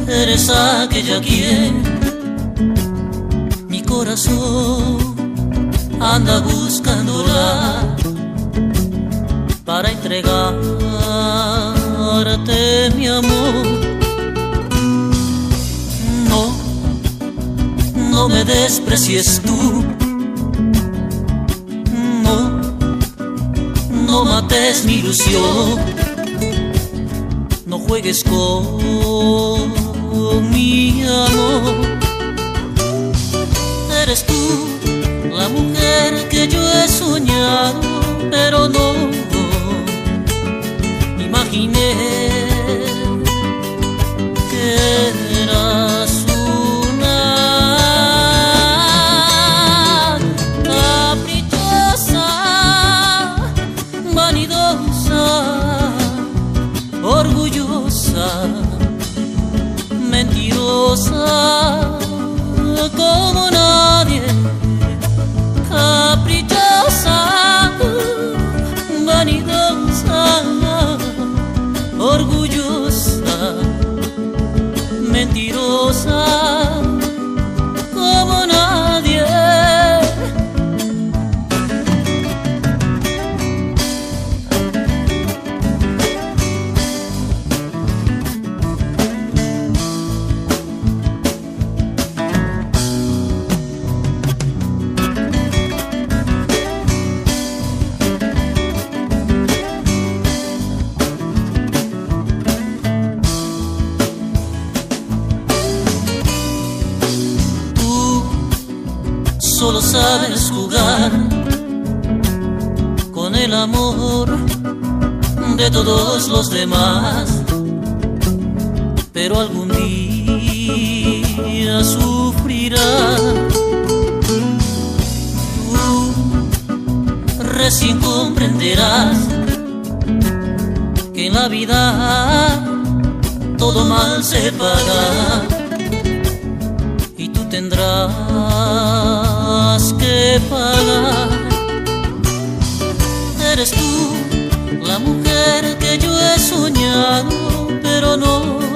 Eres aquella quien mi corazón anda buscándola para entregarte mi amor. No, no me desprecies tú, no, no mates mi ilusión, no juegues con mi amor. Eres tú la mujer que yo he soñado, pero no imaginé que eras una caprichosa, vanidosa, orgullosa, mentirosa como nadie, caprichosa, vanidosa, orgullosa, mentirosa como nadie. Solo sabes jugar con el amor de todos los demás, pero algún día sufrirás. Tú recién comprenderás que en la vida todo mal se paga y tú tendrás que pagar. Eres tú la mujer que yo he soñado, pero no